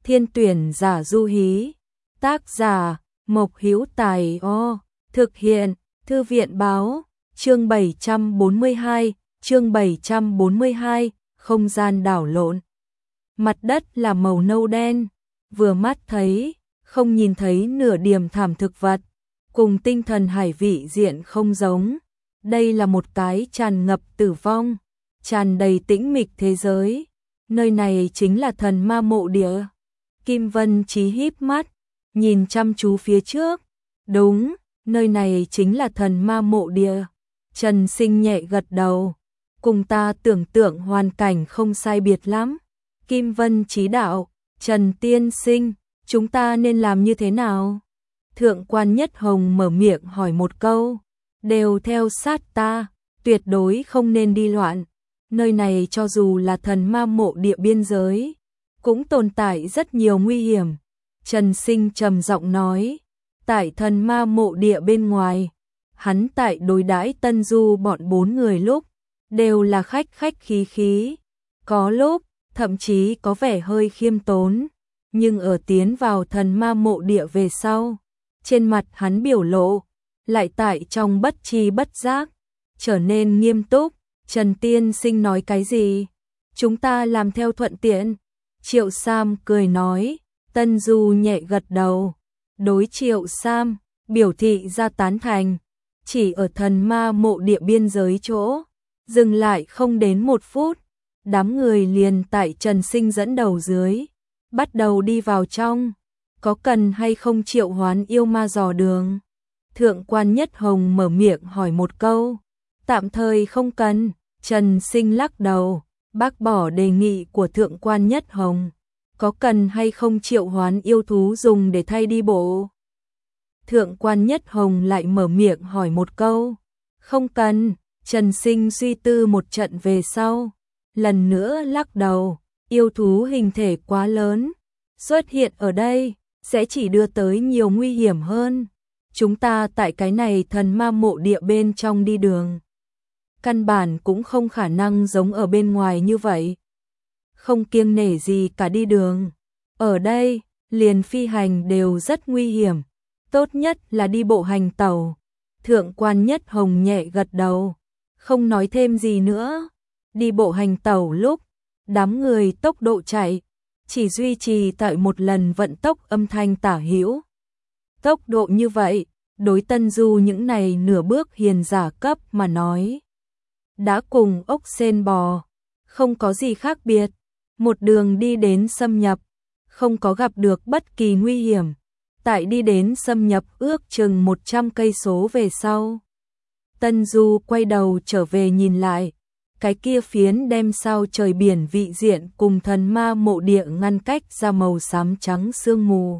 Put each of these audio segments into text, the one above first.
Thiên tuyển giả du hí. Tác giả Mộc Hữu Tài. Thực hiện Thư viện báo. Chương 742, không gian đảo lộn. Mặt đất là màu nâu đen, vừa mắt thấy, không nhìn thấy nửa điểm thảm thực vật, cùng tinh thần hải vị diện không giống. Đây là một cái tràn ngập tử vong, tràn đầy tĩnh mịch thế giới. Nơi này chính là thần ma mộ địa. Kim Vân Chí híp mắt, nhìn chăm chú phía trước. Đúng, nơi này chính là thần ma mộ địa. Trần Sinh nhẹ gật đầu, cùng ta tưởng tượng hoàn cảnh không sai biệt lắm. Kim Vân Chí đạo, Trần tiên sinh, chúng ta nên làm như thế nào? Thượng quan Nhất Hồng mở miệng hỏi một câu, đều theo sát ta, tuyệt đối không nên đi loạn. Nơi này cho dù là thần ma mộ địa biên giới, cũng tồn tại rất nhiều nguy hiểm. Trần Sinh trầm giọng nói, tại thần ma mộ địa bên ngoài, hắn tại đối đãi Tân Du bọn 4 người lúc, đều là khách khách khí khí, có lúc, thậm chí có vẻ hơi khiêm tốn, nhưng ở tiến vào thần ma mộ địa về sau, trên mặt hắn biểu lộ, lại tại trong bất tri bất giác, trở nên nghiêm túc. Trần tiên sinh nói cái gì? Chúng ta làm theo thuận tiện. Triệu Sam cười nói. Tân Du nhẹ gật đầu, đối Triệu Sam biểu thị ra tán thành. Chỉ ở thần ma mộ địa biên giới chỗ, dừng lại không đến 1 phút, đám người liền tại Trần Sinh dẫn đầu dưới, bắt đầu đi vào trong. Có cần hay không triệu hoán yêu ma dò đường? Thượng quan Nhất Hồng mở miệng hỏi một câu. Tạm thời không cần. Trần Sinh lắc đầu, bác bỏ đề nghị của Thượng quan Nhất Hồng. Có cần hay không triệu hoán yêu thú dùng để thay đi bộ? Thượng quan Nhất Hồng lại mở miệng hỏi một câu. Không cần. Trần Sinh suy tư một trận về sau, lần nữa lắc đầu. Yêu thú hình thể quá lớn, xuất hiện ở đây sẽ chỉ đưa tới nhiều nguy hiểm hơn. Chúng ta tại cái này thần ma mộ địa bên trong đi đường, căn bản cũng không khả năng giống ở bên ngoài như vậy. Không kiêng nể gì cả đi đường. Ở đây, liền phi hành đều rất nguy hiểm. Tốt nhất là đi bộ hành tàu. Thượng quan Nhất Hồng nhẹ gật đầu, không nói thêm gì nữa. Đi bộ hành tàu lúc, đám người tốc độ chạy, chỉ duy trì tại một lần vận tốc âm thanh tả hữu. Tốc độ như vậy, đối Tân Du những này nửa bước hiền giả cấp mà nói, đã cùng ốc sên bò, không có gì khác biệt. Một đường đi đến xâm nhập, không có gặp được bất kỳ nguy hiểm. Tại đi đến xâm nhập ước chừng 100 cây số về sau, Tân Du quay đầu trở về nhìn lại, cái kia phiến đem sao trời biển vị diện cùng thần ma mộ địa ngăn cách ra màu xám trắng sương mù.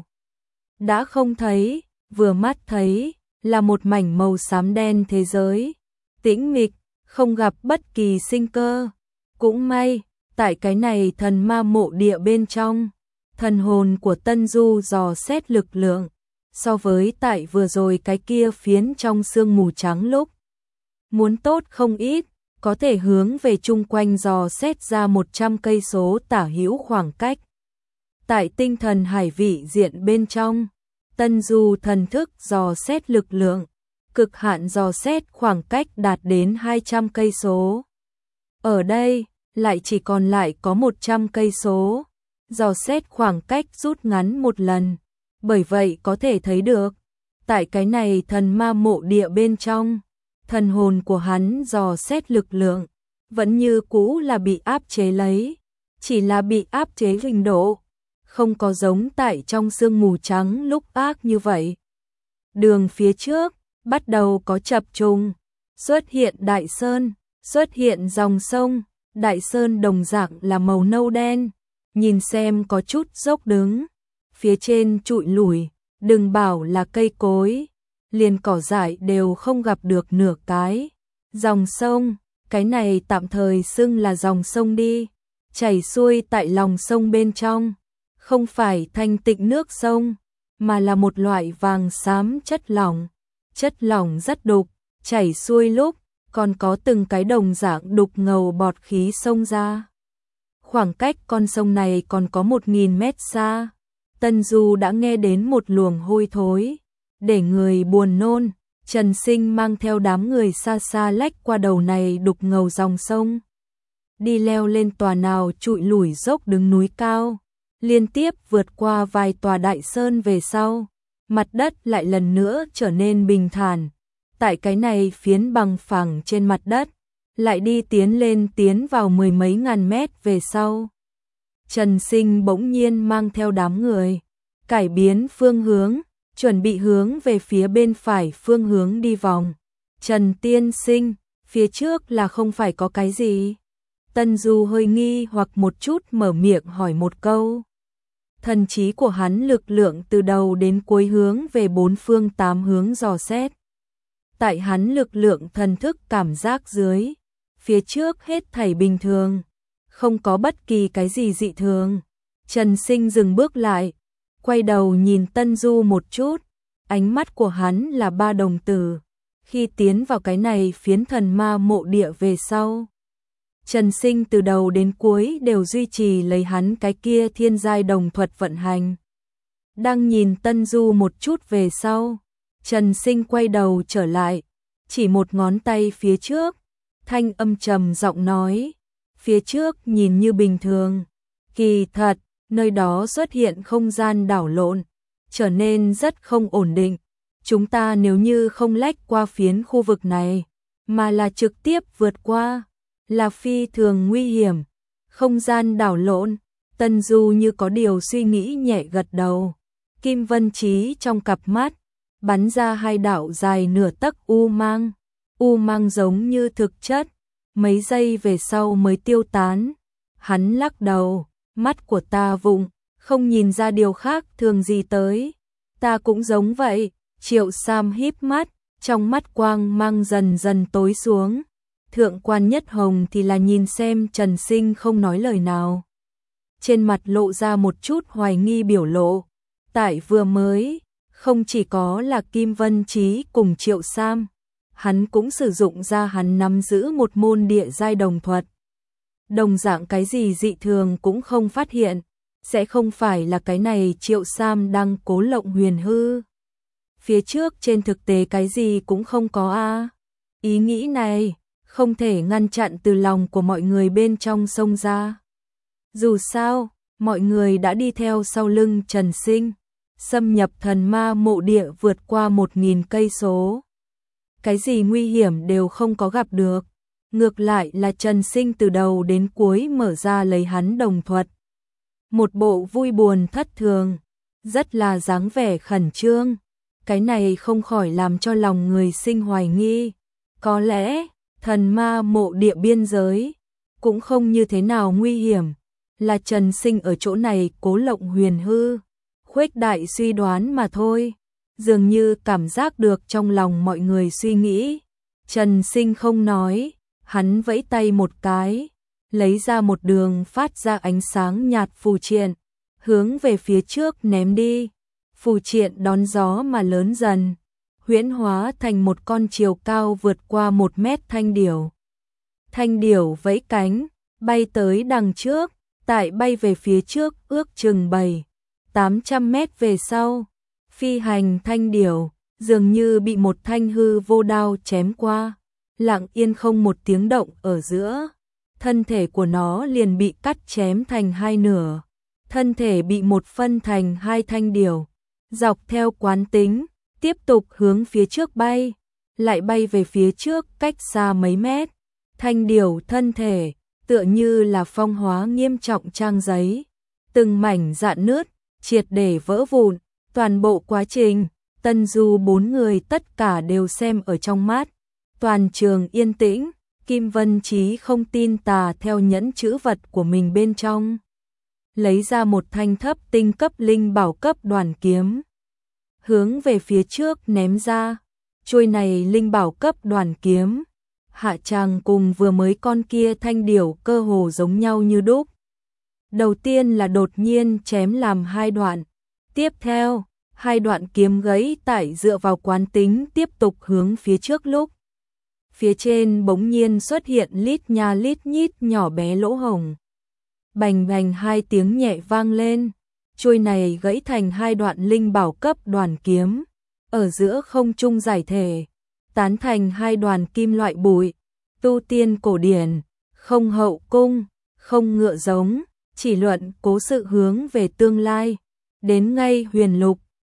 Đã không thấy, vừa mắt thấy, là một mảnh màu xám đen thế giới, tĩnh mịch, không gặp bất kỳ sinh cơ. Cũng may, tại cái này thần ma mộ địa bên trong, thần hồn của Tân Du dò xét lực lượng, so với tại vừa rồi cái kia phiến trong sương mù trắng lúc, muốn tốt không ít, có thể hướng về chung quanh dò xét ra 100 cây số tả hữu khoảng cách. Tại tinh thần hải vị diện bên trong, Tân Du thần thức dò xét lực lượng, cực hạn dò xét khoảng cách đạt đến 200 cây số. Ở đây, lại chỉ còn lại có 100 cây số, dò xét khoảng cách rút ngắn một lần. Bởi vậy có thể thấy được, tại cái này thần ma mộ địa bên trong, thần hồn của hắn dò xét lực lượng, vẫn như cũ là bị áp chế lấy, chỉ là bị áp chế trình độ, không có giống tại trong sương mù trắng lúc ác như vậy. Đường phía trước, bắt đầu có chập trùng, xuất hiện đại sơn, xuất hiện dòng sông, đại sơn đồng dạng là màu nâu đen, nhìn xem có chút dốc đứng, phía trên trụi lủi, đừng bảo là cây cối, liền cỏ dại đều không gặp được nửa cái. Dòng sông, cái này tạm thời xưng là dòng sông đi, chảy xuôi tại lòng sông bên trong, không phải thanh tịnh nước sông, mà là một loại vàng xám chất lỏng rất đục, chảy xuôi lúc, còn có từng cái đồng dạng đục ngầu bọt khí xông ra. khoảng cách con sông này còn có 1000 mét xa. Tân Du đã nghe đến một luồng hôi thối, để người buồn nôn. Trần Sinh mang theo đám người xa xa lách qua đầu này đục ngầu dòng sông. Đi leo lên tòa nào trụi lủi dốc đứng núi cao, liên tiếp vượt qua vài tòa đại sơn về sau. Mặt đất lại lần nữa trở nên bình thản. Tại cái này phiến bằng phẳng trên mặt đất, lại tiến vào mười mấy ngàn mét về sau. Trần Sinh bỗng nhiên mang theo đám người, cải biến phương hướng, chuẩn bị hướng về phía bên phải phương hướng đi vòng. Trần tiên sinh, phía trước là không phải có cái gì? Tân Du hơi nghi hoặc một chút mở miệng hỏi một câu. Thần trí của hắn lực lượng từ đầu đến cuối hướng về bốn phương tám hướng dò xét. Tại hắn lực lượng thần thức cảm giác dưới, phía trước hết thảy bình thường, không có bất kỳ cái gì dị thường. Trần Sinh dừng bước lại, quay đầu nhìn Tân Du một chút, ánh mắt của hắn là ba đồng tử. Khi tiến vào cái này phiến thần ma mộ địa về sau, Trần Sinh từ đầu đến cuối đều duy trì lấy hắn cái kia thiên giai đồng thuật vận hành. Đang nhìn Tân Du một chút về sau, Trần Sinh quay đầu trở lại, chỉ một ngón tay phía trước, thanh âm trầm giọng nói, phía trước nhìn như bình thường, kỳ thật, nơi đó xuất hiện không gian đảo lộn, trở nên rất không ổn định. Chúng ta nếu như không lách qua phiến khu vực này, mà là trực tiếp vượt qua, là phi thường nguy hiểm. Không gian đảo lộn, Tân Du như có điều suy nghĩ nhẹ gật đầu. Kim Vân Chí trong cặp mắt bắn ra hai đạo dài nửa tấc u mang giống như thực chất, mấy giây về sau mới tiêu tán. Hắn lắc đầu, mắt của ta vụng, không nhìn ra điều khác thường gì tới. Ta cũng giống vậy. Triệu Sam híp mắt, trong mắt quang mang dần dần tối xuống. Thượng quan Nhất Hồng thì là nhìn xem Trần Sinh không nói lời nào, trên mặt lộ ra một chút hoài nghi biểu lộ. Tại vừa mới, không chỉ có là Kim Vân Chí cùng Triệu Sam, hắn cũng sử dụng ra hắn nắm giữ một môn địa giai đồng thuật. Đồng dạng cái gì dị thường cũng không phát hiện, sẽ không phải là cái này Triệu Sam đang cố lộng huyền hư. Phía trước trên thực tế cái gì cũng không có a. Ý nghĩ này không thể ngăn chặn từ lòng của mọi người bên trong xông ra. Dù sao, mọi người đã đi theo sau lưng Trần Sinh, xâm nhập thần ma mộ địa vượt qua 1000 cây số. Cái gì nguy hiểm đều không có gặp được. Ngược lại là Trần Sinh từ đầu đến cuối mở ra lấy hắn đồng thuật. Một bộ vui buồn thất thường, rất là dáng vẻ khẩn trương. Cái này không khỏi làm cho lòng người sinh hoài nghi. Có lẽ, thần ma mộ địa biên giới cũng không như thế nào nguy hiểm, là Trần Sinh ở chỗ này cố lộng huyền hư, khuếch đại suy đoán mà thôi. Dường như cảm giác được trong lòng mọi người suy nghĩ. Trần Sinh không nói, hắn vẫy tay một cái, lấy ra một đường phát ra ánh sáng nhạt phù triện, hướng về phía trước ném đi. Phù triện đón gió mà lớn dần, huyễn hóa thành một con chiều cao vượt qua 1 mét thanh điểu. Thanh điểu vẫy cánh, bay tới đằng trước, tại bay về phía trước ước chừng 700-800 mét về sau. Phi hành thanh điểu, dường như bị một thanh hư vô đao chém qua, lặng yên không một tiếng động ở giữa. Thân thể của nó liền bị cắt chém thành hai nửa, thân thể bị một phân thành hai thanh điểu. Dọc theo quán tính, tiếp tục hướng phía trước bay, lại bay về phía trước cách xa mấy mét. Thanh điểu thân thể, tựa như là phong hóa nghiêm trọng trang giấy. Từng mảnh rạn nứt, triệt để vỡ vụn. Toàn bộ quá trình, Tân Du 4 người tất cả đều xem ở trong mắt. Toàn trường yên tĩnh, Kim Vân Chí không tin tà theo nhẫn chữ vật của mình bên trong, lấy ra một thanh thấp tinh cấp linh bảo cấp đoàn kiếm, hướng về phía trước ném ra. Chuôi này linh bảo cấp đoàn kiếm, hạ tràng cùng vừa mới con kia thanh điểu cơ hồ giống nhau như đúc. Đầu tiên là đột nhiên chém làm hai đoạn, tiếp theo, hai đoạn kiếm gãy tại dựa vào quán tính tiếp tục hướng phía trước lúc. Phía trên bỗng nhiên xuất hiện lít nha lít nhít nhỏ bé lỗ hổng. bành bành hai tiếng nhẹ vang lên, chuôi này gãy thành hai đoạn linh bảo cấp đoàn kiếm, ở giữa không trung giải thể, tán thành hai đoàn kim loại bụi, tu tiên cổ điển, không hậu cung, không ngựa giống, chỉ luận cố sự hướng về tương lai, đến ngay huyền lục,